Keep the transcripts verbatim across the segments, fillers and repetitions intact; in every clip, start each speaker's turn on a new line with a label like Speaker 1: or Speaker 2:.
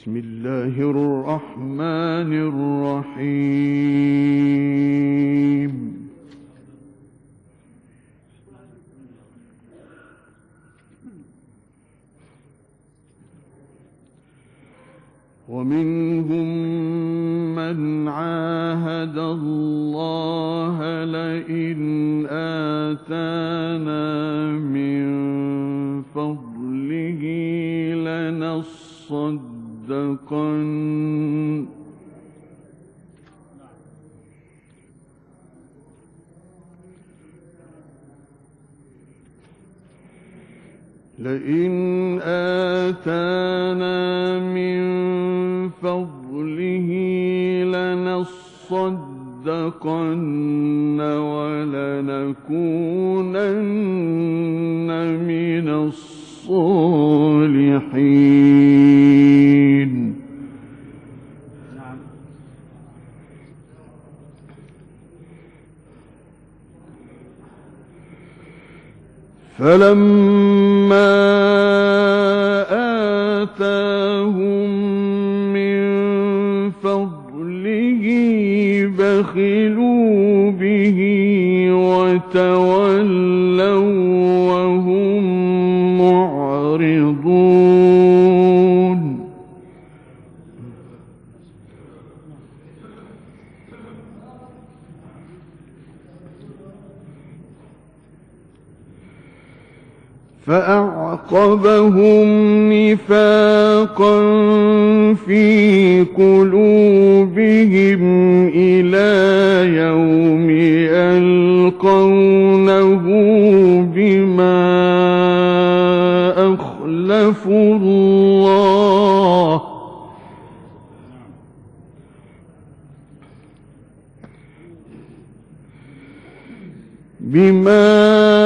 Speaker 1: بسم الله الرحمن الرحيم. ومنهم من عاهد الله لئن آتانا من فضله لنصدقن لئن آتانا من فضله لنصدقن ولنكونن من الصالحين. فلما آتاهم من فضله بخلوا به وتولوا وهم معرضون. فأعقبهم نفاقا في قلوبهم إلى يوم يلقونه بما أخلفوا الله بما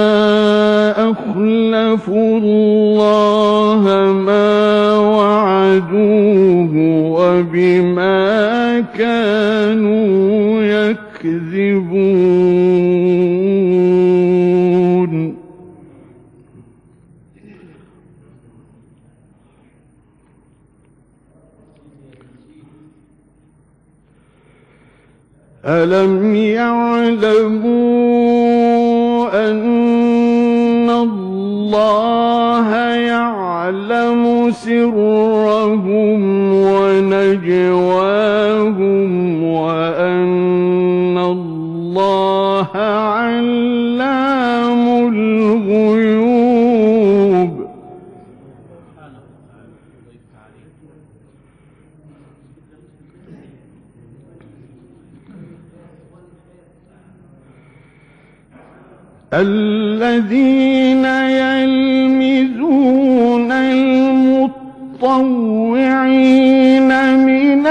Speaker 1: أخلفوا الله ما وعدوه وبما كانوا يكذبون. ألم يعلموا أن الله يعلم سرهم ونجواهم وأن الله علام الغيوب. الذين يلمزون المطوعين من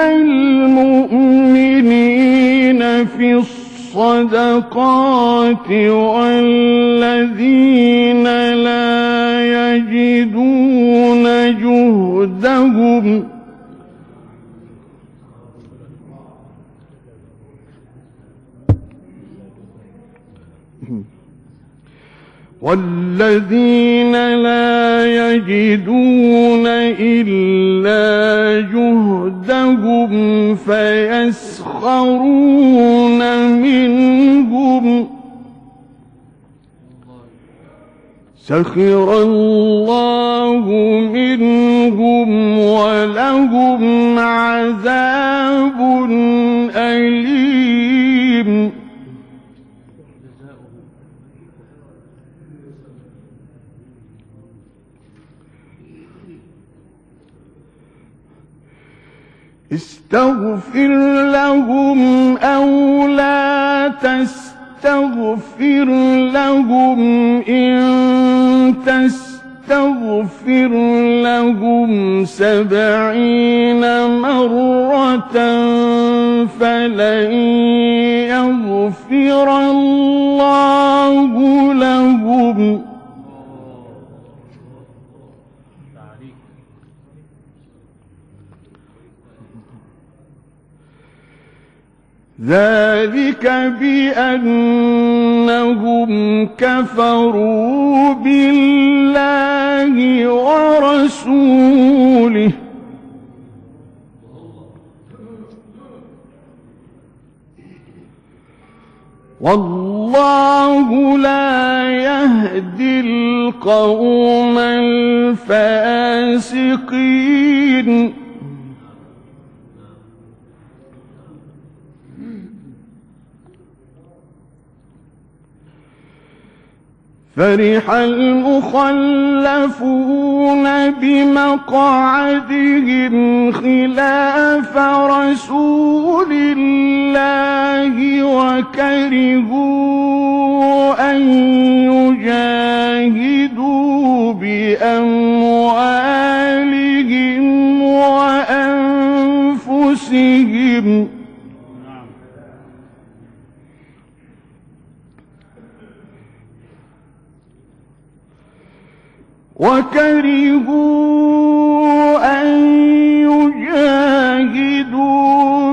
Speaker 1: المؤمنين في الصدقات والذين لا يجدون جهدهم والذين لا يجدون إلا جهدهم فيسخرون منهم سخر الله منهم ولهم عذاب أليم. استغفر لهم أو لا تستغفر لهم إن تستغفر لهم سبعين مرة فلن يغفر الله لهم ذلك بأنهم كفروا بالله ورسوله والله لا يهدي القوم الفاسقين. فرح المخلفون بمقعدهم خلاف رسول الله وكرهوا أن يجاهدوا بأموالهم وأنفسهم وكرهوا أن يجاهدوا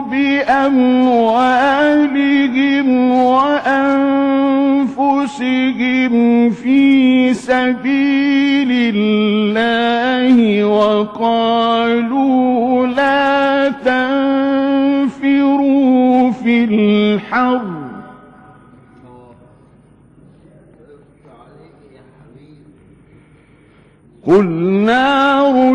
Speaker 1: بأموالهم وأنفسهم في سبيل الله وقالوا لا تنفروا في الحر قل نار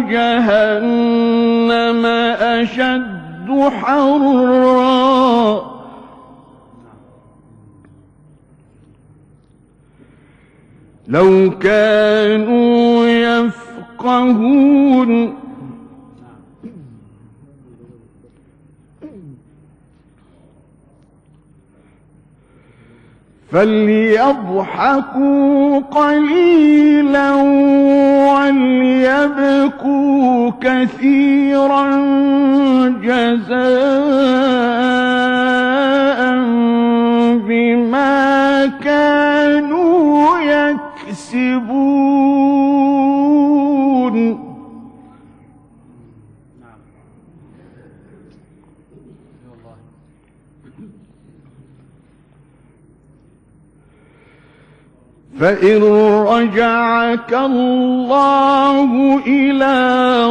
Speaker 1: جهنم أشد حرا لو كانوا يفقهون فليضحكوا قليلا وليبكوا كثيرا جزاء بما كانوا يكسبون. فإن رجعك الله إلى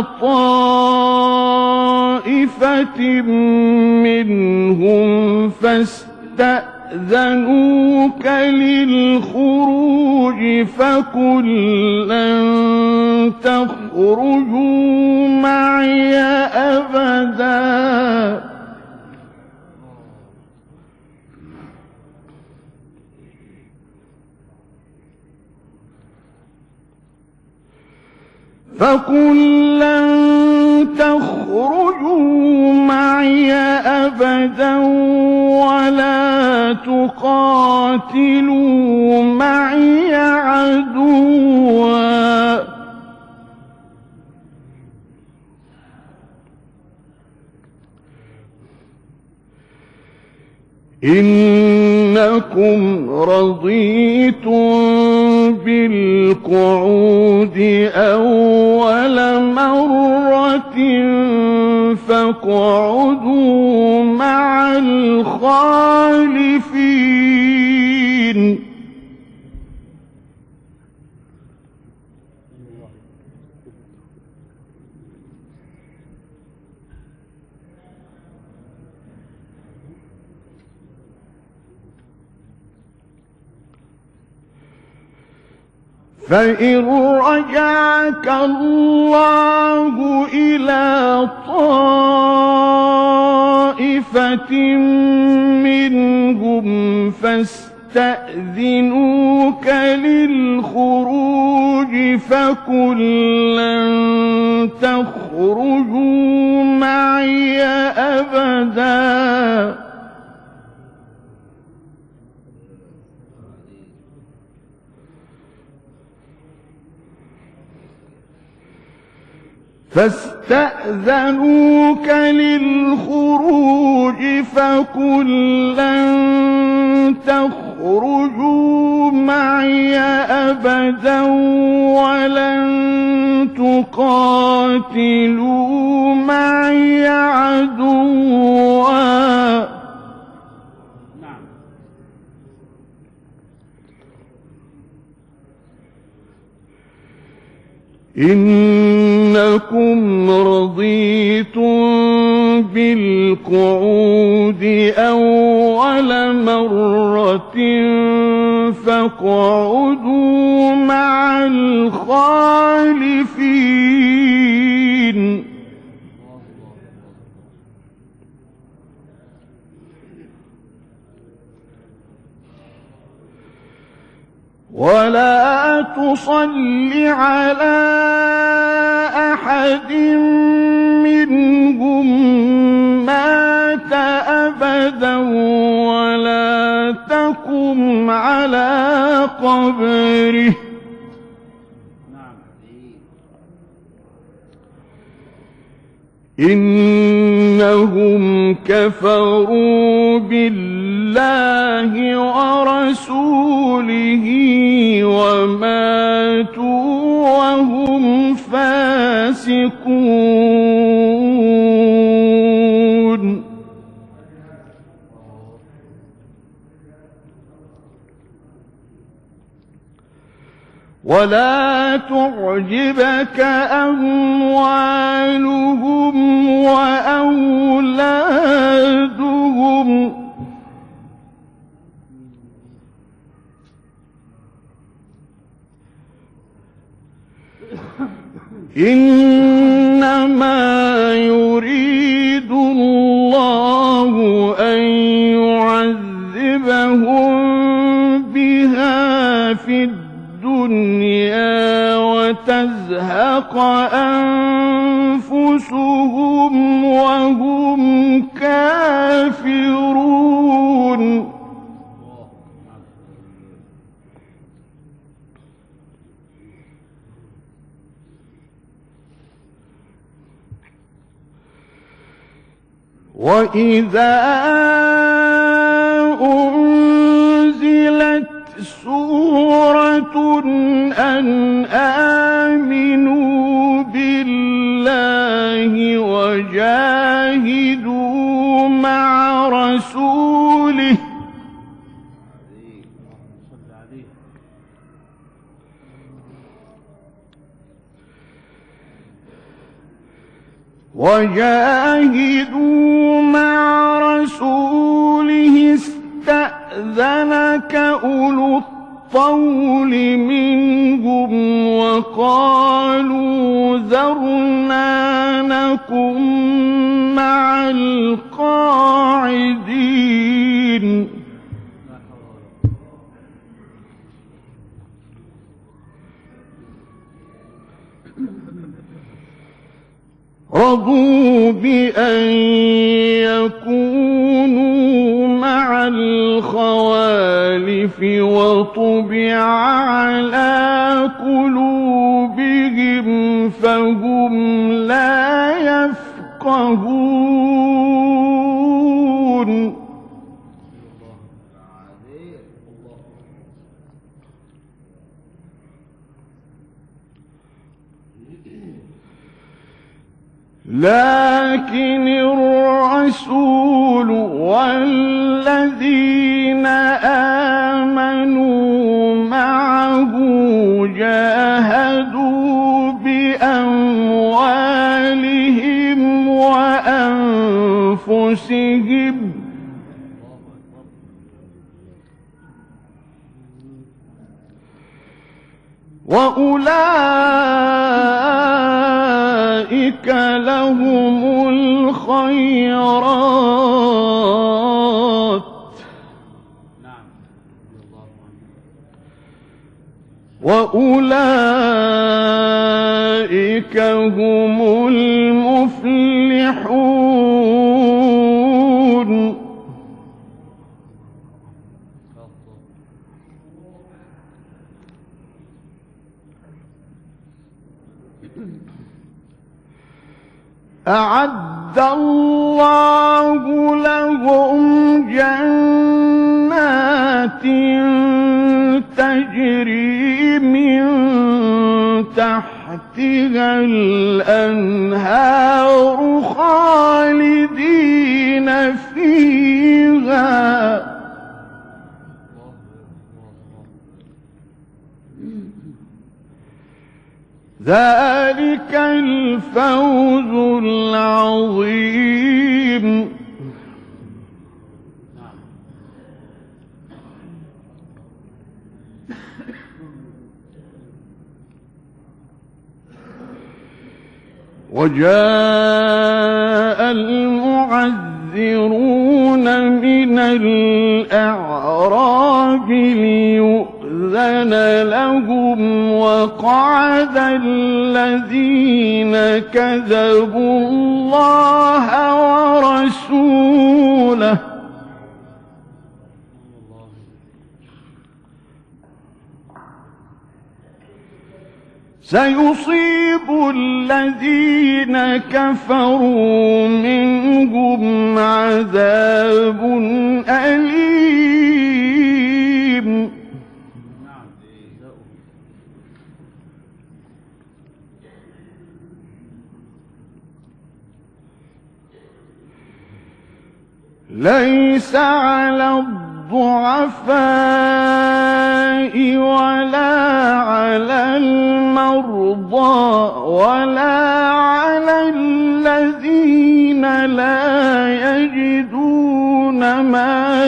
Speaker 1: طائفة منهم فاستأذنوك للخروج فقل لن تخرجوا معي أبدا فقل لن تخرجوا معي أبدا ولا تقاتلوا معي عدوا إنكم رضيتم بالقعود أول مرة فاقعدوا مع الخالفين. فإن رجعك الله إلى طائفة منهم فاستأذنوك للخروج فقل لن تخرجوا معي أبدا فاستأذنوك للخروج فقل لن تخرجوا معي أبدا ولن تقاتلوا معي عدوا إنكم رضيتم بالقعود أول مرة فاقعدوا مع الخالفين. ولا تصل على أحد منهم مات أبدا ولا تقم على قبره إنهم كفروا بالله ورسوله وماتوا وهم فاسقون. ولا تعجبك أموالهم وأولادهم إنما يريد الله أن يعذبهم بها في الدنيا وتزهق أنفسهم وهم كافرون. وإذا أنزلت سورة أن آمنوا بالله وجاهدوا مع رسوله وجاهدوا مع رسوله استأذنك أولو الطول منهم وقالوا ذرنا نكن مع القاعدين. رضوا بأن يكونوا مع الخوالف وطبع على قلوبهم فهم لا يفقهون. لكن الرسول والذين آمنوا معه جاهدوا بأموالهم وأنفسهم وأولئك لهم الخيرات وأولئك هم المفلحون. أعد الله لهم جنات تجري من تحتها الأنهار خالدين فيها ذلك الفوز العظيم. وجاء المعذرون من الأعراب ليؤذن لهم وقعد الذين كذبوا الله ورسوله سيصيب الذين كفروا منهم عذاب أليم ليس على الضعفاء ولا على المرضى ولا على الذين لا يجدون ما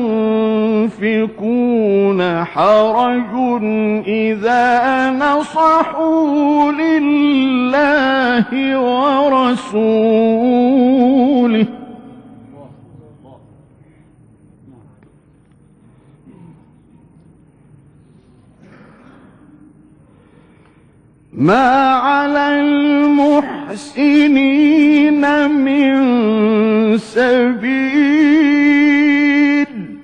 Speaker 1: ينفقون حرج إذا نصحوا لله ورسوله ما على المحسنين من سبيل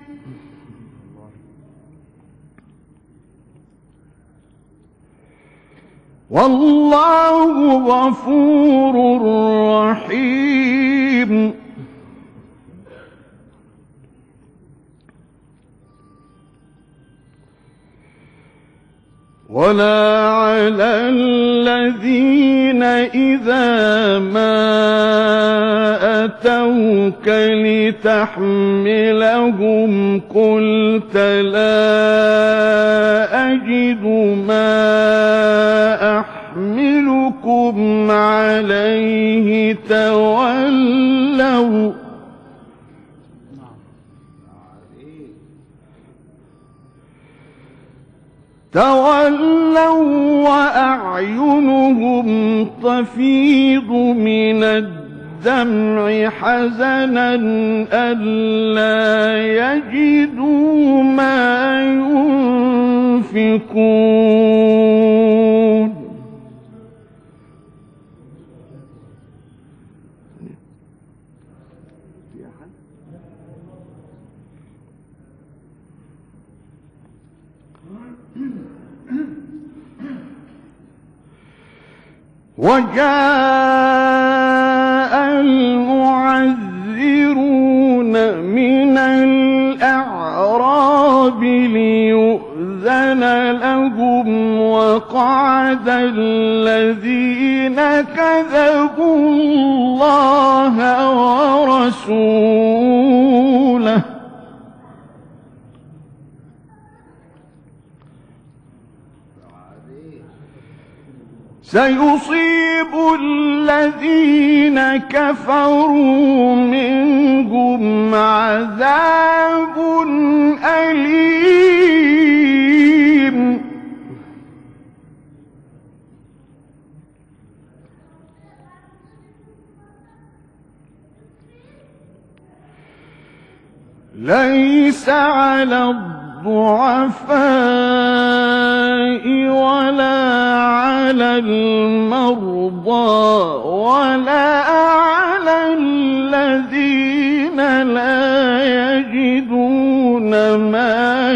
Speaker 1: والله غفور رحيم ولا على الذين إذا ما أتوك لتحملهم قلت لا أجد ما أحملكم عليه تولوا تولوا وأعينهم تفيض من الدمع حزنا ألا يجدوا ما ينفقون وجاء المعذرون من الأعراب ليؤذن لهم وقعد الذين كذبوا الله ورسوله سيصيب الذين كفروا منهم عذاب أليم ليس على الضعفاء ولا على المرضى ولا على الذين لا يجدون ما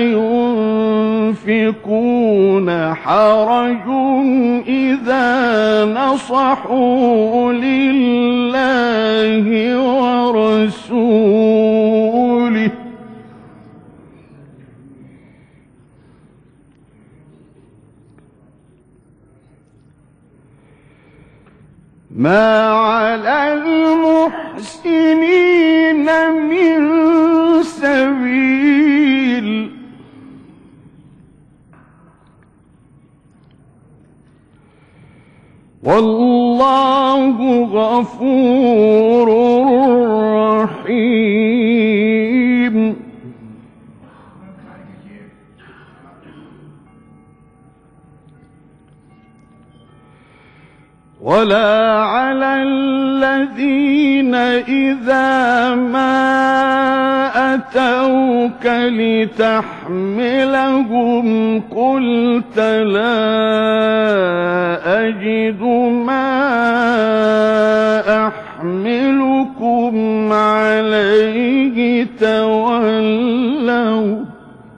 Speaker 1: ينفقون حرج إذا نصحوا لله ورسوله ما على المحسنين من سبيل والله غفور رحيم ولا على على الذين إذا ما أتوك لتحملهم قلت لا أجد ما أحملكم عليه تولوا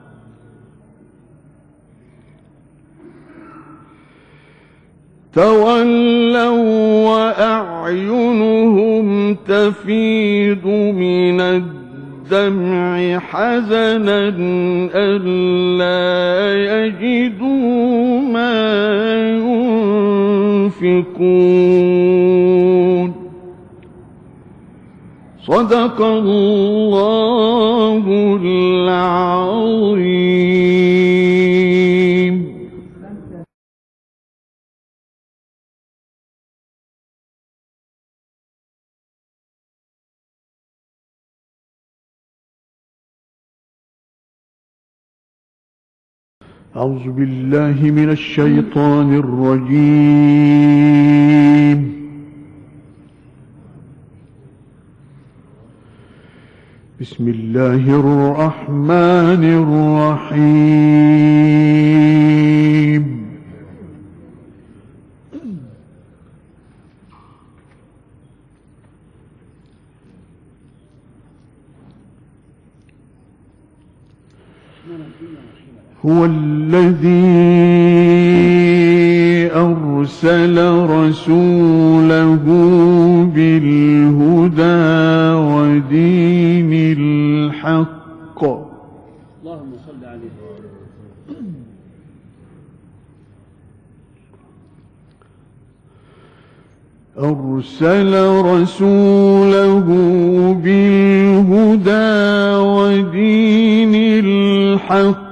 Speaker 1: تولوا وأعينهم تفيض من الدمع حزنا ألا يجدوا ما ينفقون. صدق الله العظيم. أعوذ بالله من الشيطان الرجيم. بسم الله الرحمن الرحيم. هو الذي أرسل رسوله بالهدى ودين الحق.
Speaker 2: اللهم صل عليه.
Speaker 1: أرسل رسوله بالهدى ودين الحق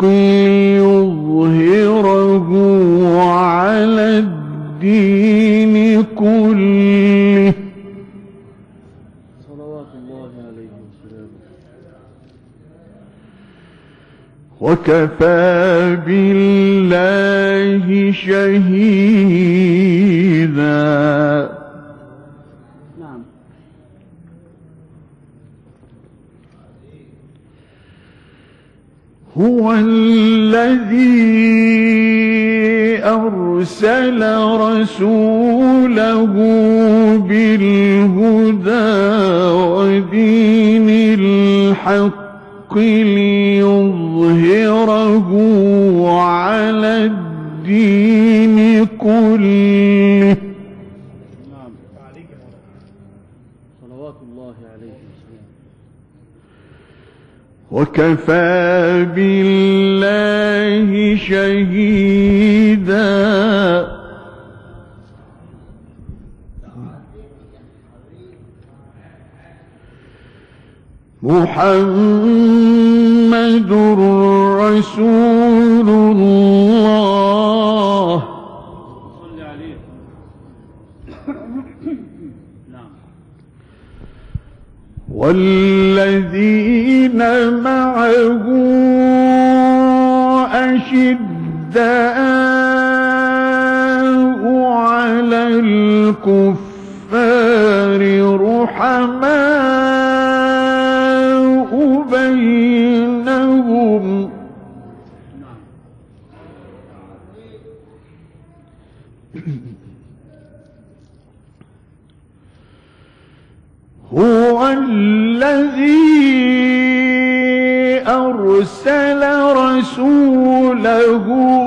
Speaker 1: ليظهره على الدين كله.
Speaker 2: صلوات الله عليه وسلم.
Speaker 1: وكفى بالله شهيدا.
Speaker 2: نعم.
Speaker 1: هو الذي أرسل رسوله بالهدى ودين الحق ليظهره على الدين كله.
Speaker 2: نعم. صلوات الله عليه وسلم.
Speaker 1: وكفى بالله شهيدا. محمد رسول الله.
Speaker 2: صل عليه. نعم.
Speaker 1: والذين معه أشداء على الكفار رحماء بينهم. هو الذي أرسل رسوله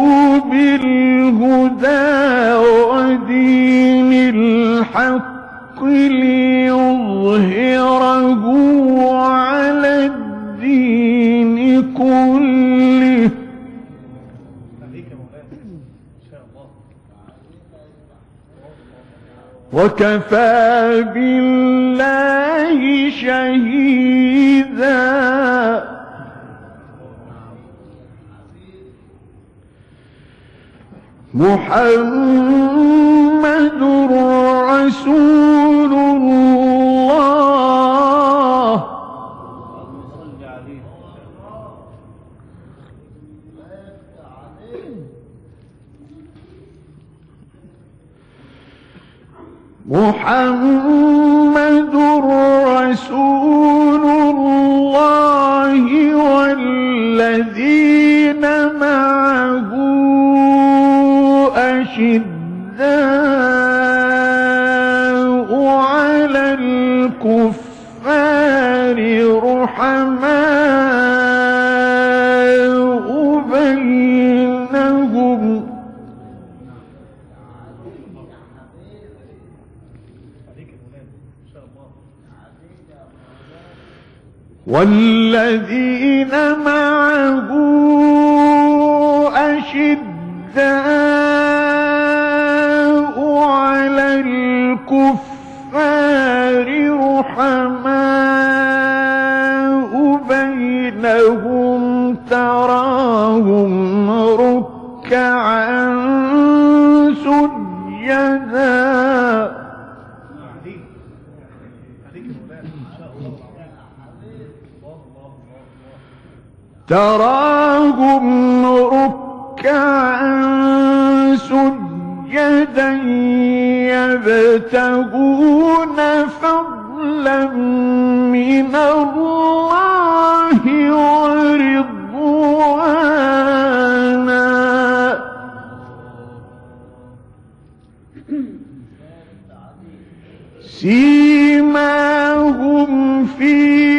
Speaker 1: بالهدى ودين الحق ليظهره على الدين كله. وكفى بالله شهيدا. محمد رسول الله. محمد محمد رسول الله والذين معه أشداء على الكفار رحماء بينهم والذين معه أشداء على الكفار رحماء بينهم تراهم ركعا سجدا تراهم ركعا سجدا يبتغون فضلا من الله ورضوانا سيماهم في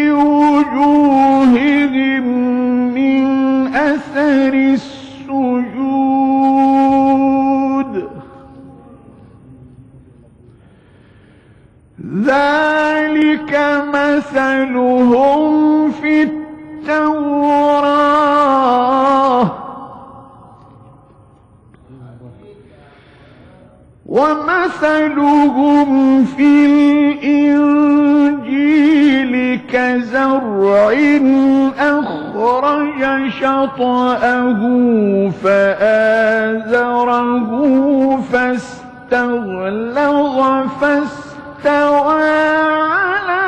Speaker 1: وجوههم من أثر السجود ذلك مثلهم في التوراة ومثلهم في الإنجيل كزرع أخرج شطأه فآزره فاستغلظ فاستوى على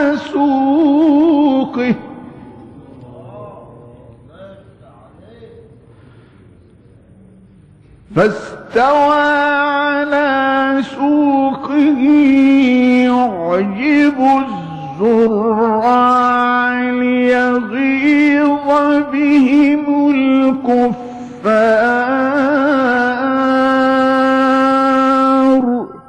Speaker 1: سوقه فاستوى على سوقه يعجب الزراع ليغيظ بهم الكفار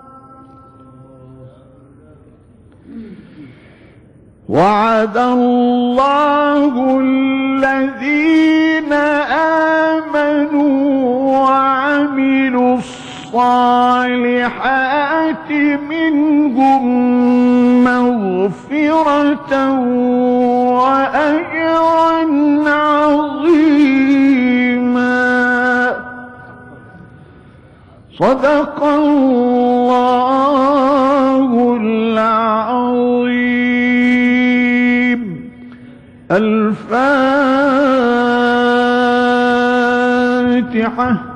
Speaker 1: وعد الله الذين آمنوا وعملوا الصالحات منهم مغفرة وأجرا عظيما صدق الله العظيم. الفاتحة.